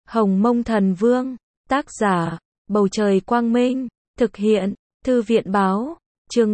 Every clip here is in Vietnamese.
Hồng Mông Thần Vương, tác giả, Bầu Trời Quang Minh, thực hiện, Thư viện Báo, chương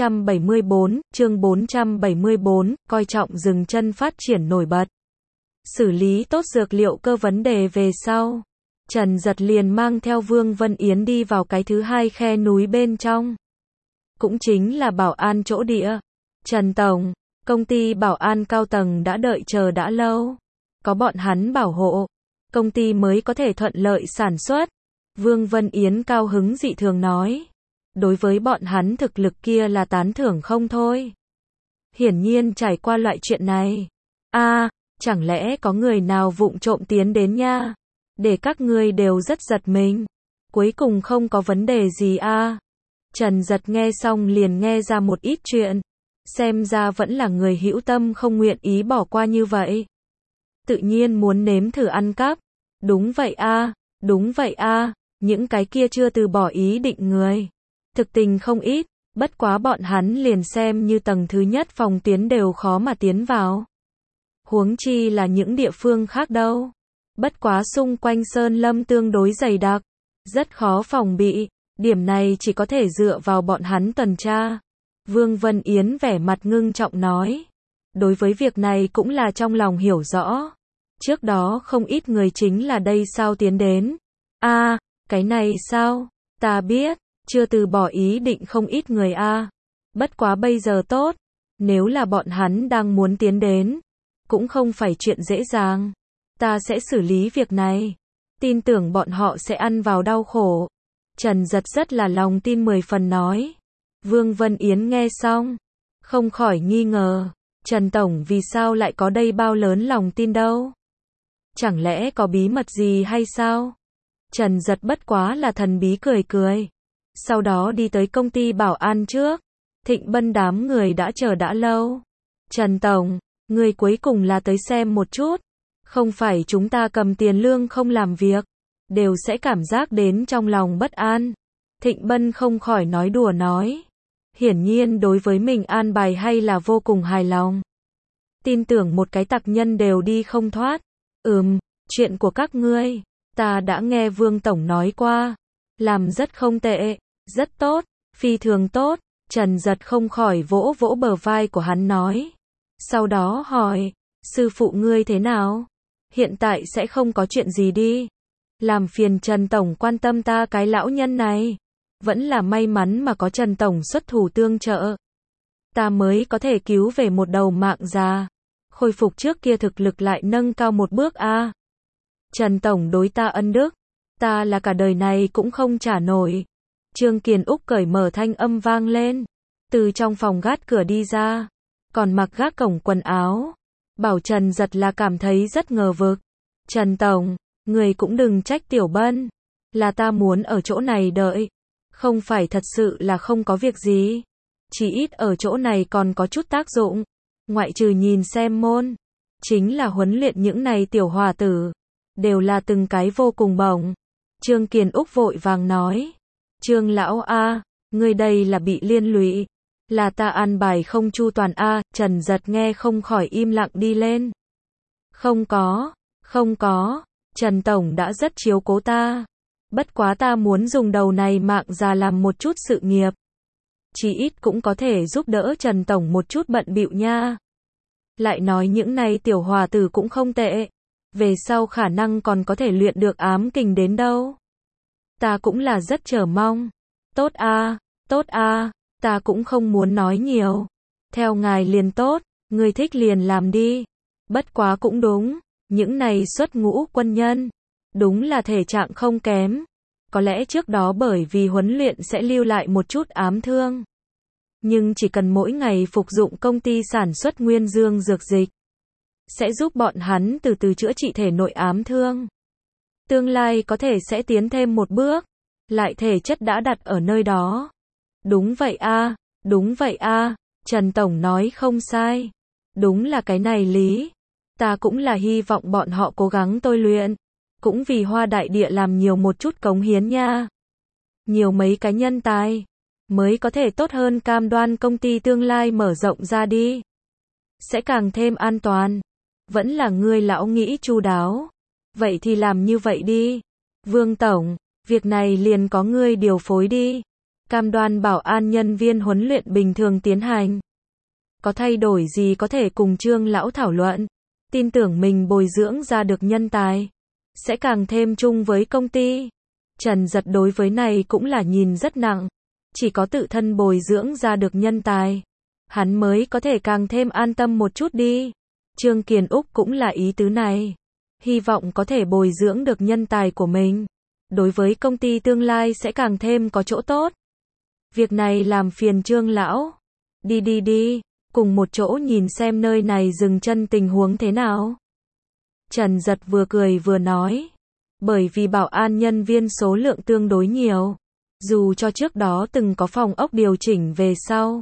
474, coi trọng dừng chân phát triển nổi bật. Xử lý tốt dược liệu cơ vấn đề về sau. Trần Dật liền mang theo Vương Vân Yến đi vào cái thứ hai khe núi bên trong. Cũng chính là bảo an chỗ địa. Trần Tổng, công ty bảo an cao tầng đã đợi chờ đã lâu. Có bọn hắn bảo hộ, công ty mới có thể thuận lợi sản xuất. Vương Vân Yến cao hứng dị thường nói. Đối với bọn hắn thực lực kia là tán thưởng không thôi. Hiển nhiên trải qua loại chuyện này. Chẳng lẽ có người nào vụng trộm tiến đến nha? Để các ngươi đều rất giật mình. Cuối cùng không có vấn đề gì Trần Dật nghe xong liền nghe ra một ít chuyện. Xem ra vẫn là người hữu tâm không nguyện ý bỏ qua như vậy. Tự nhiên muốn nếm thử ăn cắp. Đúng vậy những cái kia chưa từ bỏ ý định người. Thực tình không ít, bất quá bọn hắn liền xem như tầng thứ nhất phòng tuyến đều khó mà tiến vào. Huống chi là những địa phương khác đâu. Bất quá xung quanh sơn lâm tương đối dày đặc, rất khó phòng bị, điểm này chỉ có thể dựa vào bọn hắn tuần tra. Vương Vân Yến vẻ mặt ngưng trọng nói. Đối với việc này cũng là trong lòng hiểu rõ. Trước đó không ít người chính là đây sao tiến đến. Cái này sao? Ta biết, chưa từ bỏ ý định không ít người Bất quá bây giờ tốt, nếu là bọn hắn đang muốn tiến đến, cũng không phải chuyện dễ dàng. Ta sẽ xử lý việc này. Tin tưởng bọn họ sẽ ăn vào đau khổ. Trần Dật rất là lòng tin 10 phần nói. Vương Vân Yến nghe xong, không khỏi nghi ngờ. Trần Tổng vì sao lại có đây bao lớn lòng tin đâu? Chẳng lẽ có bí mật gì hay sao? Trần Dật bất quá là thần bí cười cười. Sau đó đi tới công ty bảo an trước. Thịnh Bân đám người đã chờ đã lâu. Trần Tổng, người cuối cùng là tới xem một chút. Không phải chúng ta cầm tiền lương không làm việc, đều sẽ cảm giác đến trong lòng bất an. Thịnh Bân không khỏi nói đùa nói. Hiển nhiên đối với mình an bài hay là vô cùng hài lòng. Tin tưởng một cái tặc nhân đều đi không thoát. Chuyện của các ngươi, ta đã nghe Vương Tổng nói qua. Làm rất không tệ, rất tốt, phi thường tốt. Trần Dật không khỏi vỗ vỗ bờ vai của hắn nói. Sau đó hỏi, sư phụ ngươi thế nào? Hiện tại sẽ không có chuyện gì đi. Làm phiền Trần Tổng quan tâm ta cái lão nhân này. Vẫn là may mắn mà có Trần Tổng xuất thủ tương trợ. Ta mới có thể cứu về một đầu mạng già. Khôi phục trước kia thực lực lại nâng cao một bước Trần Tổng đối ta ân đức. Ta là cả đời này cũng không trả nổi. Trương Kiền Úc cởi mở thanh âm vang lên. Từ trong phòng gác cửa đi ra. Còn mặc gác cổng quần áo. Bảo Trần Dật là cảm thấy rất ngờ vực. Trần Tổng, người cũng đừng trách Tiểu Bân. Là ta muốn ở chỗ này đợi. Không phải thật sự là không có việc gì. Chỉ ít ở chỗ này còn có chút tác dụng. Ngoại trừ nhìn xem môn. Chính là huấn luyện những này tiểu hòa tử. Đều là từng cái vô cùng bổng. Trương Kiền Úc vội vàng nói. Trương lão người đây là bị liên lụy. Là ta an bài không chu toàn Trần Dật nghe không khỏi im lặng đi lên. Không có, Trần Tổng đã rất chiếu cố ta. Bất quá ta muốn dùng đầu này mạng già làm một chút sự nghiệp. Chỉ ít cũng có thể giúp đỡ Trần Tổng một chút bận bịu nha. Lại nói những này tiểu hòa tử cũng không tệ. Về sau khả năng còn có thể luyện được ám kình đến đâu. Ta cũng là rất chờ mong. Tốt ta cũng không muốn nói nhiều. Theo ngài liền tốt, người thích liền làm đi. Bất quá cũng đúng, những này xuất ngũ quân nhân, đúng là thể trạng không kém. Có lẽ trước đó bởi vì huấn luyện sẽ lưu lại một chút ám thương. Nhưng chỉ cần mỗi ngày phục dụng công ty sản xuất nguyên dương dược dịch, sẽ giúp bọn hắn từ từ chữa trị thể nội ám thương. Tương lai có thể sẽ tiến thêm một bước, lại thể chất đã đặt ở nơi đó. Đúng vậy Trần Tổng nói không sai. Đúng là cái này lý. Ta cũng là hy vọng bọn họ cố gắng tôi luyện. Cũng vì Hoa Đại Địa làm nhiều một chút cống hiến nha. Nhiều mấy cái nhân tài. Mới có thể tốt hơn cam đoan công ty tương lai mở rộng ra đi. Sẽ càng thêm an toàn. Vẫn là ngươi lão nghĩ chu đáo. Vậy thì làm như vậy đi. Vương Tổng, việc này liền có ngươi điều phối đi. Cam đoan bảo an nhân viên huấn luyện bình thường tiến hành. Có thay đổi gì có thể cùng Trương lão thảo luận. Tin tưởng mình bồi dưỡng ra được nhân tài. Sẽ càng thêm chung với công ty. Trần Giật đối với này cũng là nhìn rất nặng. Chỉ có tự thân bồi dưỡng ra được nhân tài. Hắn mới có thể càng thêm an tâm một chút đi. Trương Kiền Úc cũng là ý tứ này. Hy vọng có thể bồi dưỡng được nhân tài của mình. Đối với công ty tương lai sẽ càng thêm có chỗ tốt. Việc này làm phiền Trương lão. Đi, cùng một chỗ nhìn xem nơi này dừng chân tình huống thế nào. Trần Giật vừa cười vừa nói. Bởi vì bảo an nhân viên số lượng tương đối nhiều. Dù cho trước đó từng có phòng ốc điều chỉnh về sau.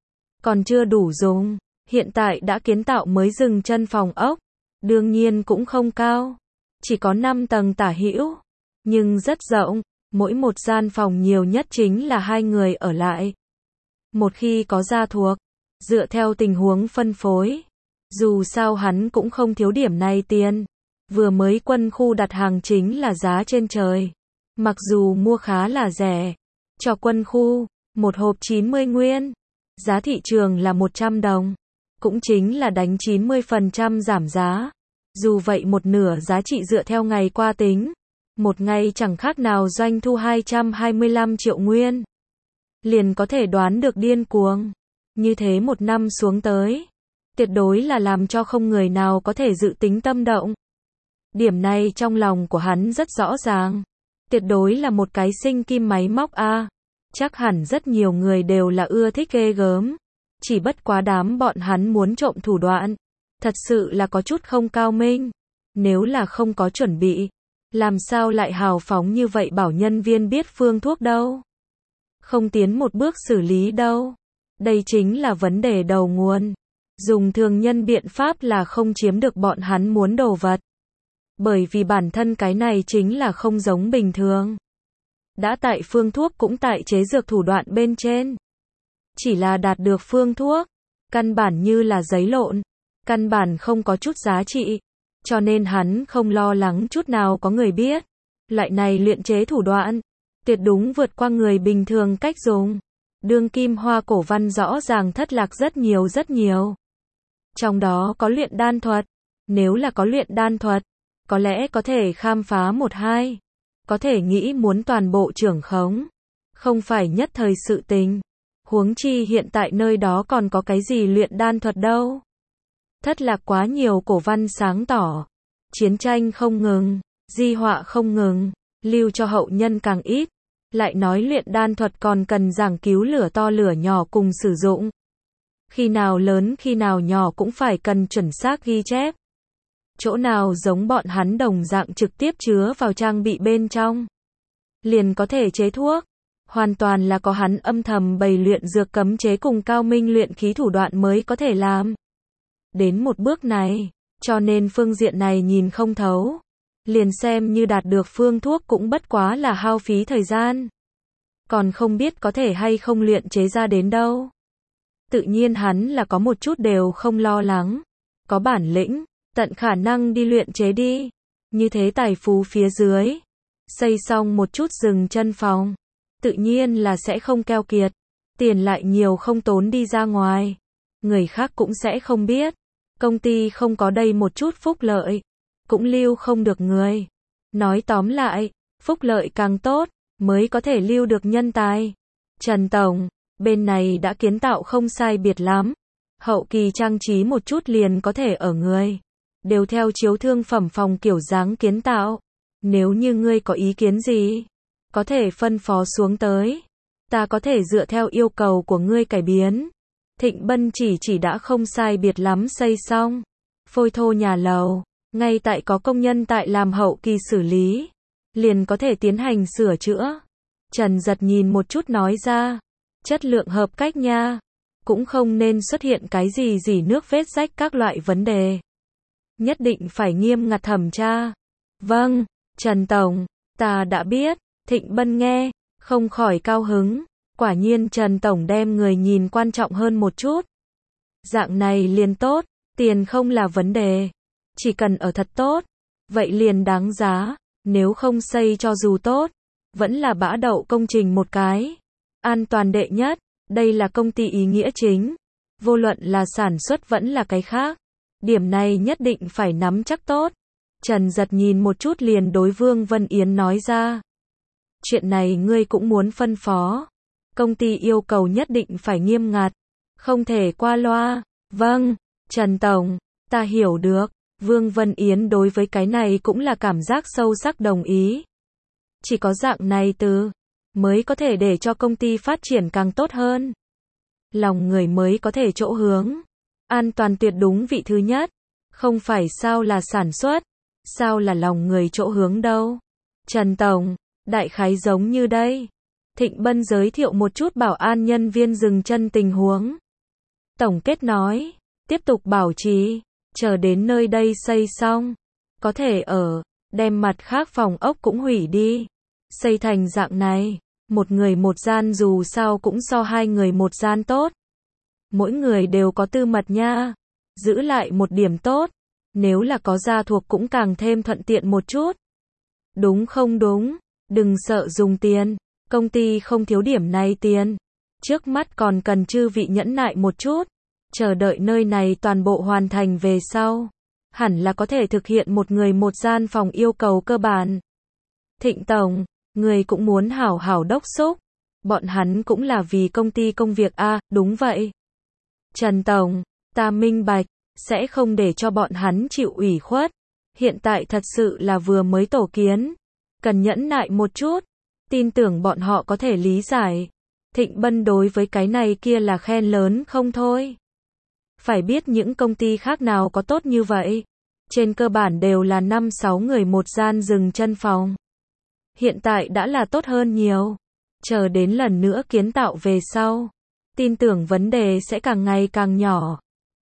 Còn chưa đủ dùng. Hiện tại đã kiến tạo mới dừng chân phòng ốc. Đương nhiên cũng không cao. Chỉ có 5 tầng tả hữu. Nhưng rất rộng. Mỗi một gian phòng nhiều nhất chính là 2 người ở lại. Một khi có gia thuộc. Dựa theo tình huống phân phối. Dù sao hắn cũng không thiếu điểm này tiền. Vừa mới quân khu đặt hàng chính là giá trên trời. Mặc dù mua khá là rẻ. Cho quân khu, một hộp 90 nguyên. Giá thị trường là 100 đồng. Cũng chính là đánh 90% giảm giá. Dù vậy một nửa giá trị dựa theo ngày qua tính. Một ngày chẳng khác nào doanh thu 225 triệu nguyên. Liền có thể đoán được điên cuồng. Như thế một năm xuống tới. Tuyệt đối là làm cho không người nào có thể dự tính tâm động. Điểm này trong lòng của hắn rất rõ ràng. Tuyệt đối là một cái sinh kim máy móc a. Chắc hẳn rất nhiều người đều là ưa thích ghê gớm. Chỉ bất quá đám bọn hắn muốn trộm thủ đoạn. Thật sự là có chút không cao minh. Nếu là không có chuẩn bị. Làm sao lại hào phóng như vậy bảo nhân viên biết phương thuốc đâu. Không tiến một bước xử lý đâu. Đây chính là vấn đề đầu nguồn. Dùng thường nhân biện pháp là không chiếm được bọn hắn muốn đồ vật. Bởi vì bản thân cái này chính là không giống bình thường. Đã tại phương thuốc cũng tại chế dược thủ đoạn bên trên. Chỉ là đạt được phương thuốc. Căn bản như là giấy lộn. Căn bản không có chút giá trị. Cho nên hắn không lo lắng chút nào có người biết. Loại này luyện chế thủ đoạn. Tuyệt đúng vượt qua người bình thường cách dùng. Đương kim hoa cổ văn rõ ràng thất lạc rất nhiều. Trong đó có luyện đan thuật. Nếu là có luyện đan thuật. Có lẽ có thể khám phá một hai. Có thể nghĩ muốn toàn bộ trưởng khống. Không phải nhất thời sự tình. Huống chi hiện tại nơi đó còn có cái gì luyện đan thuật đâu. Thất lạc quá nhiều cổ văn sáng tỏ. Chiến tranh không ngừng. Di họa không ngừng. Lưu cho hậu nhân càng ít. Lại nói luyện đan thuật còn cần giảng cứu lửa to lửa nhỏ cùng sử dụng. Khi nào lớn khi nào nhỏ cũng phải cần chuẩn xác ghi chép. Chỗ nào giống bọn hắn đồng dạng trực tiếp chứa vào trang bị bên trong. Liền có thể chế thuốc. Hoàn toàn là có hắn âm thầm bày luyện dược cấm chế cùng cao minh luyện khí thủ đoạn mới có thể làm. Đến một bước này, cho nên phương diện này nhìn không thấu. Liền xem như đạt được phương thuốc cũng bất quá là hao phí thời gian. Còn không biết có thể hay không luyện chế ra đến đâu. Tự nhiên hắn là có một chút đều không lo lắng. Có bản lĩnh, tận khả năng đi luyện chế đi. Như thế tài phú phía dưới. Xây xong một chút dừng chân phòng. Tự nhiên là sẽ không keo kiệt. Tiền lại nhiều không tốn đi ra ngoài. Người khác cũng sẽ không biết. Công ty không có đây một chút phúc lợi. Cũng lưu không được người. Nói tóm lại, phúc lợi càng tốt, mới có thể lưu được nhân tài. Trần Tổng, bên này đã kiến tạo không sai biệt lắm. Hậu kỳ trang trí một chút liền có thể ở người. Đều theo chiếu thương phẩm phòng kiểu dáng kiến tạo. Nếu như ngươi có ý kiến gì, có thể phân phó xuống tới. Ta có thể dựa theo yêu cầu của ngươi cải biến. Thịnh Bân chỉ đã không sai biệt lắm xây xong. Phôi thô nhà lầu. Ngay tại có công nhân tại làm hậu kỳ xử lý. Liền có thể tiến hành sửa chữa. Trần Giật nhìn một chút nói ra. Chất lượng hợp cách nha. Cũng không nên xuất hiện cái gì nước vết rách các loại vấn đề. Nhất định phải nghiêm ngặt thẩm tra. Vâng, Trần Tổng, ta đã biết. Thịnh Bân nghe, không khỏi cao hứng. Quả nhiên Trần Tổng đem người nhìn quan trọng hơn một chút. Dạng này liền tốt, tiền không là vấn đề. Chỉ cần ở thật tốt, vậy liền đáng giá, nếu không xây cho dù tốt, vẫn là bã đậu công trình một cái. An toàn đệ nhất, đây là công ty ý nghĩa chính, vô luận là sản xuất vẫn là cái khác. Điểm này nhất định phải nắm chắc tốt. Trần Giật nhìn một chút liền đối Vương Vân Yến nói ra. Chuyện này ngươi cũng muốn phân phó. Công ty yêu cầu nhất định phải nghiêm ngặt, không thể qua loa. Vâng, Trần Tổng, ta hiểu được. Vương Vân Yến đối với cái này cũng là cảm giác sâu sắc đồng ý. Chỉ có dạng này mới có thể để cho công ty phát triển càng tốt hơn. Lòng người mới có thể chỗ hướng. An toàn tuyệt đúng vị thứ nhất. Không phải sao là sản xuất, sao là lòng người chỗ hướng đâu. Trần Tổng, đại khái giống như đây. Thịnh Bân giới thiệu một chút bảo an nhân viên dừng chân tình huống. Tổng kết nói, tiếp tục bảo trì, chờ đến nơi đây xây xong, có thể đem mặt khác phòng ốc cũng hủy đi. Xây thành dạng này, một người một gian dù sao cũng so hai người một gian tốt. Mỗi người đều có tư mật nha, giữ lại một điểm tốt, nếu là có gia thuộc cũng càng thêm thuận tiện một chút. Đúng không đúng, đừng sợ dùng tiền, công ty không thiếu điểm này tiền. Trước mắt còn cần chư vị nhẫn nại một chút, chờ đợi nơi này toàn bộ hoàn thành về sau, hẳn là có thể thực hiện một người một gian phòng yêu cầu cơ bản. Thịnh Tổng, người cũng muốn hảo hảo đốc xúc, bọn hắn cũng là vì công ty công việc a. Đúng vậy. Trần Tổng, ta minh bạch, sẽ không để cho bọn hắn chịu ủy khuất. Hiện tại thật sự là vừa mới tổ kiến, cần nhẫn nại một chút, tin tưởng bọn họ có thể lý giải. Thịnh Bân đối với cái này kia là khen lớn không thôi. Phải biết những công ty khác nào có tốt như vậy. Trên cơ bản đều là 5-6 người một gian dừng chân phòng. Hiện tại đã là tốt hơn nhiều. Chờ đến lần nữa kiến tạo về sau, tin tưởng vấn đề sẽ càng ngày càng nhỏ.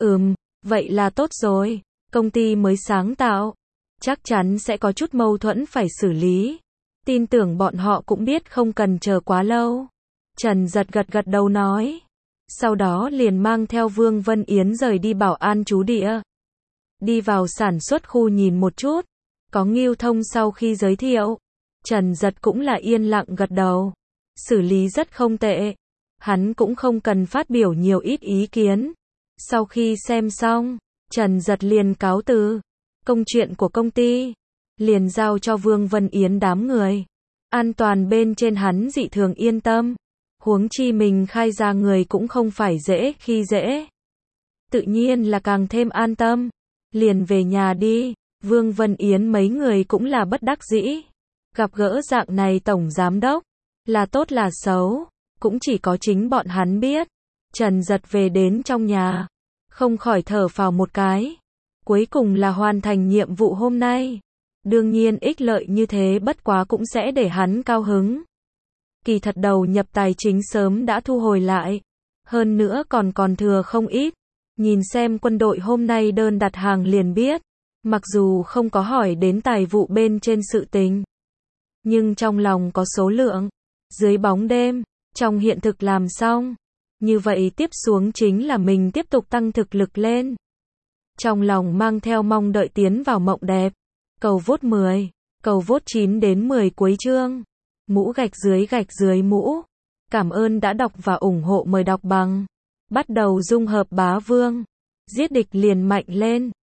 Vậy là tốt rồi. Công ty mới sáng tạo, chắc chắn sẽ có chút mâu thuẫn phải xử lý. Tin tưởng bọn họ cũng biết không cần chờ quá lâu. Trần Giật gật đầu nói. Sau đó liền mang theo Vương Vân Yến rời đi bảo an trú địa. Đi vào sản xuất khu nhìn một chút. Có Ngưu Thông sau khi giới thiệu, Trần Giật cũng là yên lặng gật đầu. Xử lý rất không tệ. Hắn cũng không cần phát biểu nhiều ít ý kiến. Sau khi xem xong, Trần Giật liền cáo từ. Công chuyện của công ty liền giao cho Vương Vân Yến đám người. An toàn bên trên hắn dị thường yên tâm. Huống chi mình khai ra người cũng không phải dễ khi dễ. Tự nhiên là càng thêm an tâm. Liền về nhà đi. Vương Vân Yến mấy người cũng là bất đắc dĩ. Gặp gỡ dạng này tổng giám đốc, là tốt là xấu, cũng chỉ có chính bọn hắn biết. Trần Giật về đến trong nhà, không khỏi thở phào một cái. Cuối cùng là hoàn thành nhiệm vụ hôm nay. Đương nhiên ích lợi như thế bất quá cũng sẽ để hắn cao hứng. Kỳ thật đầu nhập tài chính sớm đã thu hồi lại. Hơn nữa còn thừa không ít. Nhìn xem quân đội hôm nay đơn đặt hàng liền biết. Mặc dù không có hỏi đến tài vụ bên trên sự tình, nhưng trong lòng có số lượng. Dưới bóng đêm, trong hiện thực làm xong. Như vậy tiếp xuống chính là mình tiếp tục tăng thực lực lên. Trong lòng mang theo mong đợi tiến vào mộng đẹp. Cầu vote 10, cầu vote 9 đến 10 cuối chương. Mũ gạch dưới mũ. Cảm ơn đã đọc và ủng hộ, mời đọc bằng. Bắt đầu dung hợp bá vương. Giết địch liền mạnh lên.